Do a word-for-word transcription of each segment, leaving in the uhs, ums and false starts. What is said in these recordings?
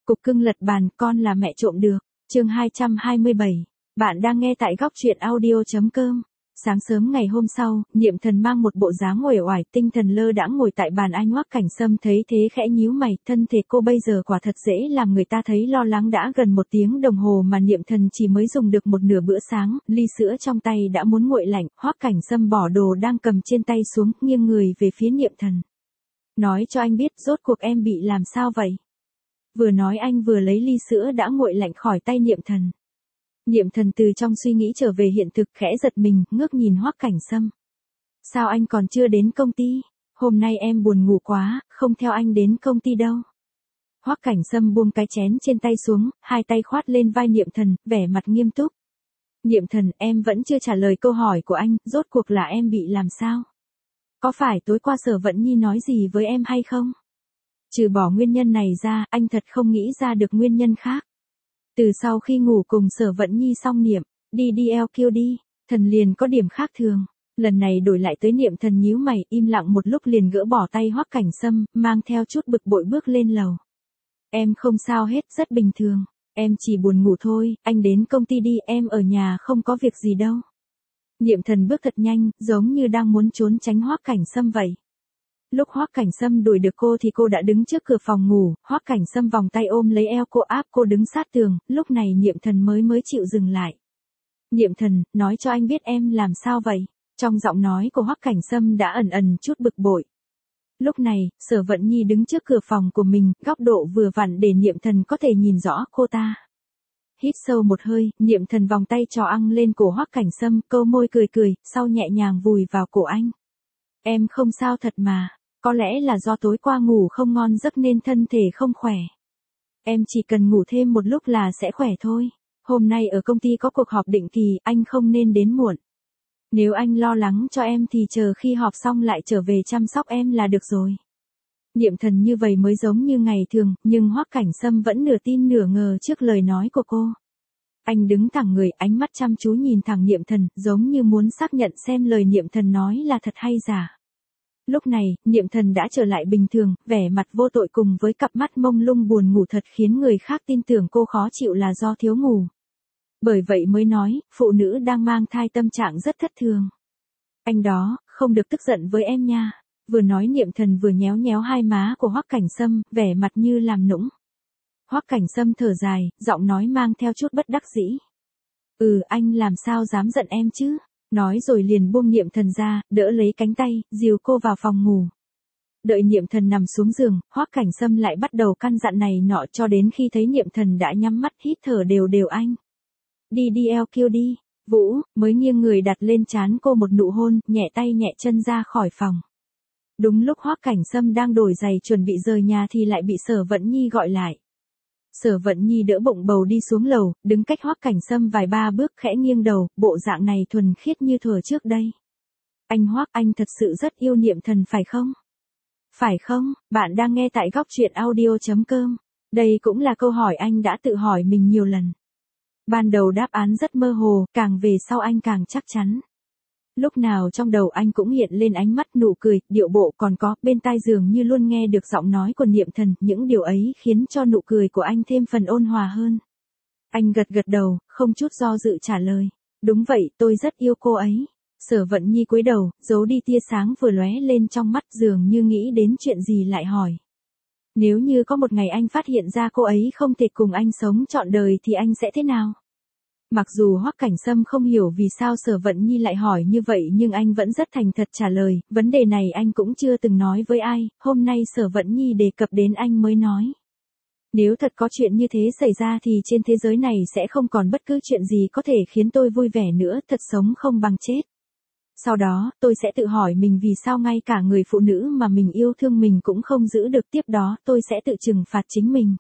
Cục cưng lật bàn, con là mẹ trộm được. Chương hai trăm hai mươi bảy. Bạn đang nghe tại góc truyện audio chấm com. Sáng sớm ngày hôm sau, Niệm Thần mang một bộ dáng uể oải, tinh thần lơ đãng ngồi tại bàn. Anh Hoắc Cảnh Sâm thấy thế khẽ nhíu mày, thân thể cô bây giờ quả thật dễ làm người ta thấy lo lắng. Đã gần một tiếng đồng hồ mà Niệm Thần chỉ mới dùng được một nửa bữa sáng, ly sữa trong tay đã muốn nguội lạnh. Hoắc Cảnh Sâm bỏ đồ đang cầm trên tay xuống, nghiêng người về phía Niệm Thần. Nói cho anh biết, rốt cuộc em bị làm sao vậy? Vừa nói anh vừa lấy ly sữa đã nguội lạnh khỏi tay Niệm Thần. Niệm Thần từ trong suy nghĩ trở về hiện thực, khẽ giật mình, ngước nhìn Hoắc Cảnh Sâm. Sao anh còn chưa đến công ty? Hôm nay em buồn ngủ quá, không theo anh đến công ty đâu. Hoắc Cảnh Sâm buông cái chén trên tay xuống, hai tay khoát lên vai Niệm Thần, vẻ mặt nghiêm túc. Niệm Thần, em vẫn chưa trả lời câu hỏi của anh, rốt cuộc là em bị làm sao? Có phải tối qua Sở Vận Nhi nói gì với em hay không? Trừ bỏ nguyên nhân này ra, anh thật không nghĩ ra được nguyên nhân khác. Từ sau khi ngủ cùng Sở Vận Nhi xong Niệm, đi đi eo kêu đi, Thần liền có điểm khác thường. Lần này đổi lại tới Niệm Thần nhíu mày, im lặng một lúc liền gỡ bỏ tay Hoắc Cảnh Sâm, mang theo chút bực bội bước lên lầu. Em không sao hết, rất bình thường. Em chỉ buồn ngủ thôi, anh đến công ty đi, em ở nhà không có việc gì đâu. Niệm Thần bước thật nhanh, giống như đang muốn trốn tránh Hoắc Cảnh Sâm vậy. Lúc Hoắc Cảnh Sâm đuổi được cô thì cô đã đứng trước cửa phòng ngủ, Hoắc Cảnh Sâm vòng tay ôm lấy eo cô, áp cô đứng sát tường, lúc này Niệm Thần mới mới chịu dừng lại. Niệm Thần, nói cho anh biết em làm sao vậy? Trong giọng nói của Hoắc Cảnh Sâm đã ẩn ẩn chút bực bội. Lúc này, Sở Vận Nhi đứng trước cửa phòng của mình, góc độ vừa vặn để Niệm Thần có thể nhìn rõ cô ta. Hít sâu một hơi, Niệm Thần vòng tay trò ăng lên cổ Hoắc Cảnh Sâm, câu môi cười cười, sau nhẹ nhàng vùi vào cổ anh. Em không sao thật mà. Có lẽ là do tối qua ngủ không ngon giấc nên thân thể không khỏe. Em chỉ cần ngủ thêm một lúc là sẽ khỏe thôi. Hôm nay ở công ty có cuộc họp định kỳ, anh không nên đến muộn. Nếu anh lo lắng cho em thì chờ khi họp xong lại trở về chăm sóc em là được rồi. Niệm Thần như vậy mới giống như ngày thường, nhưng Hoắc Cảnh Sâm vẫn nửa tin nửa ngờ trước lời nói của cô. Anh đứng thẳng người, ánh mắt chăm chú nhìn thẳng Niệm Thần, giống như muốn xác nhận xem lời Niệm Thần nói là thật hay giả. Lúc này, Niệm Thần đã trở lại bình thường, vẻ mặt vô tội cùng với cặp mắt mông lung buồn ngủ thật khiến người khác tin tưởng cô khó chịu là do thiếu ngủ. Bởi vậy mới nói, phụ nữ đang mang thai tâm trạng rất thất thường. Anh đó, không được tức giận với em nha. Vừa nói Niệm Thần vừa nhéo nhéo hai má của Hoắc Cảnh Sâm, vẻ mặt như làm nũng. Hoắc Cảnh Sâm thở dài, giọng nói mang theo chút bất đắc dĩ. Ừ, anh làm sao dám giận em chứ? Nói rồi liền buông Niệm Thần ra, đỡ lấy cánh tay, dìu cô vào phòng ngủ. Đợi Niệm Thần nằm xuống giường, Hoắc Cảnh Sâm lại bắt đầu căn dặn này nọ cho đến khi thấy Niệm Thần đã nhắm mắt hít thở đều đều anh. Đi đi eo kêu đi, Vũ, mới nghiêng người đặt lên trán cô một nụ hôn, nhẹ tay nhẹ chân ra khỏi phòng. Đúng lúc Hoắc Cảnh Sâm đang đổi giày chuẩn bị rời nhà thì lại bị Sở Vận Nhi gọi lại. Sở Vận Nhi đỡ bụng bầu đi xuống lầu, đứng cách Hoắc Cảnh Sâm vài ba bước khẽ nghiêng đầu, bộ dạng này thuần khiết như thuở trước đây. Anh Hoắc, anh thật sự rất yêu Niệm Thần phải không? Phải không? Bạn đang nghe tại góc truyện audio chấm com. Đây cũng là câu hỏi anh đã tự hỏi mình nhiều lần. Ban đầu đáp án rất mơ hồ, càng về sau anh càng chắc chắn. Lúc nào trong đầu anh cũng hiện lên ánh mắt, nụ cười, điệu bộ, còn có, bên tai dường như luôn nghe được giọng nói của Niệm Thần, những điều ấy khiến cho nụ cười của anh thêm phần ôn hòa hơn. Anh gật gật đầu, không chút do dự trả lời. Đúng vậy, tôi rất yêu cô ấy. Sở Vận Nhi cúi đầu, giấu đi tia sáng vừa lóe lên trong mắt, dường như nghĩ đến chuyện gì lại hỏi. Nếu như có một ngày anh phát hiện ra cô ấy không thể cùng anh sống trọn đời thì anh sẽ thế nào? Mặc dù Hoắc Cảnh Sâm không hiểu vì sao Sở Vận Nhi lại hỏi như vậy nhưng anh vẫn rất thành thật trả lời, vấn đề này anh cũng chưa từng nói với ai, hôm nay Sở Vận Nhi đề cập đến anh mới nói. Nếu thật có chuyện như thế xảy ra thì trên thế giới này sẽ không còn bất cứ chuyện gì có thể khiến tôi vui vẻ nữa, thật sống không bằng chết. Sau đó, tôi sẽ tự hỏi mình vì sao ngay cả người phụ nữ mà mình yêu thương mình cũng không giữ được, tiếp đó tôi sẽ tự trừng phạt chính mình.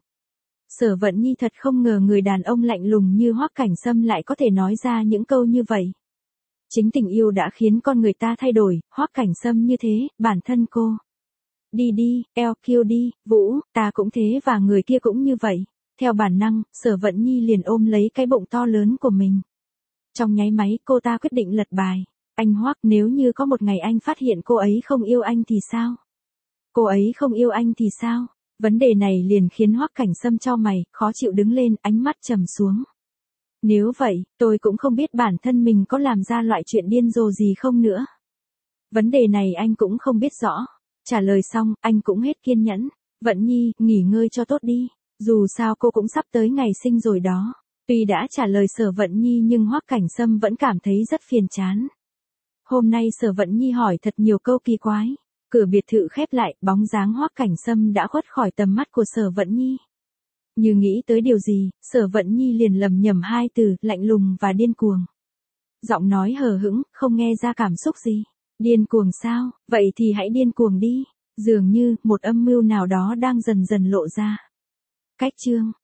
Sở Vận Nhi thật không ngờ người đàn ông lạnh lùng như Hoắc Cảnh Sâm lại có thể nói ra những câu như vậy. Chính tình yêu đã khiến con người ta thay đổi, Hoắc Cảnh Sâm như thế, bản thân cô. Đi đi, eo kêu đi, Vũ, ta cũng thế và người kia cũng như vậy. Theo bản năng, Sở Vận Nhi liền ôm lấy cái bụng to lớn của mình. Trong nháy máy cô ta quyết định lật bài. Anh Hoắc, nếu như có một ngày anh phát hiện cô ấy không yêu anh thì sao? Cô ấy không yêu anh thì sao? Vấn đề này liền khiến Hoắc Cảnh Sâm chau mày, khó chịu đứng lên, ánh mắt trầm xuống. Nếu vậy, tôi cũng không biết bản thân mình có làm ra loại chuyện điên rồ gì không nữa. Vấn đề này anh cũng không biết rõ. Trả lời xong, anh cũng hết kiên nhẫn. Vận Nhi, nghỉ ngơi cho tốt đi. Dù sao cô cũng sắp tới ngày sinh rồi đó. Tuy đã trả lời Sở Vận Nhi nhưng Hoắc Cảnh Sâm vẫn cảm thấy rất phiền chán. Hôm nay Sở Vận Nhi hỏi thật nhiều câu kỳ quái. Cửa biệt thự khép lại, bóng dáng Hoắc Cảnh Sâm đã khuất khỏi tầm mắt của Sở Vận Nhi. Như nghĩ tới điều gì, Sở Vận Nhi liền lầm nhầm hai từ, lạnh lùng và điên cuồng. Giọng nói hờ hững, không nghe ra cảm xúc gì. Điên cuồng sao, vậy thì hãy điên cuồng đi. Dường như, một âm mưu nào đó đang dần dần lộ ra. Cách chương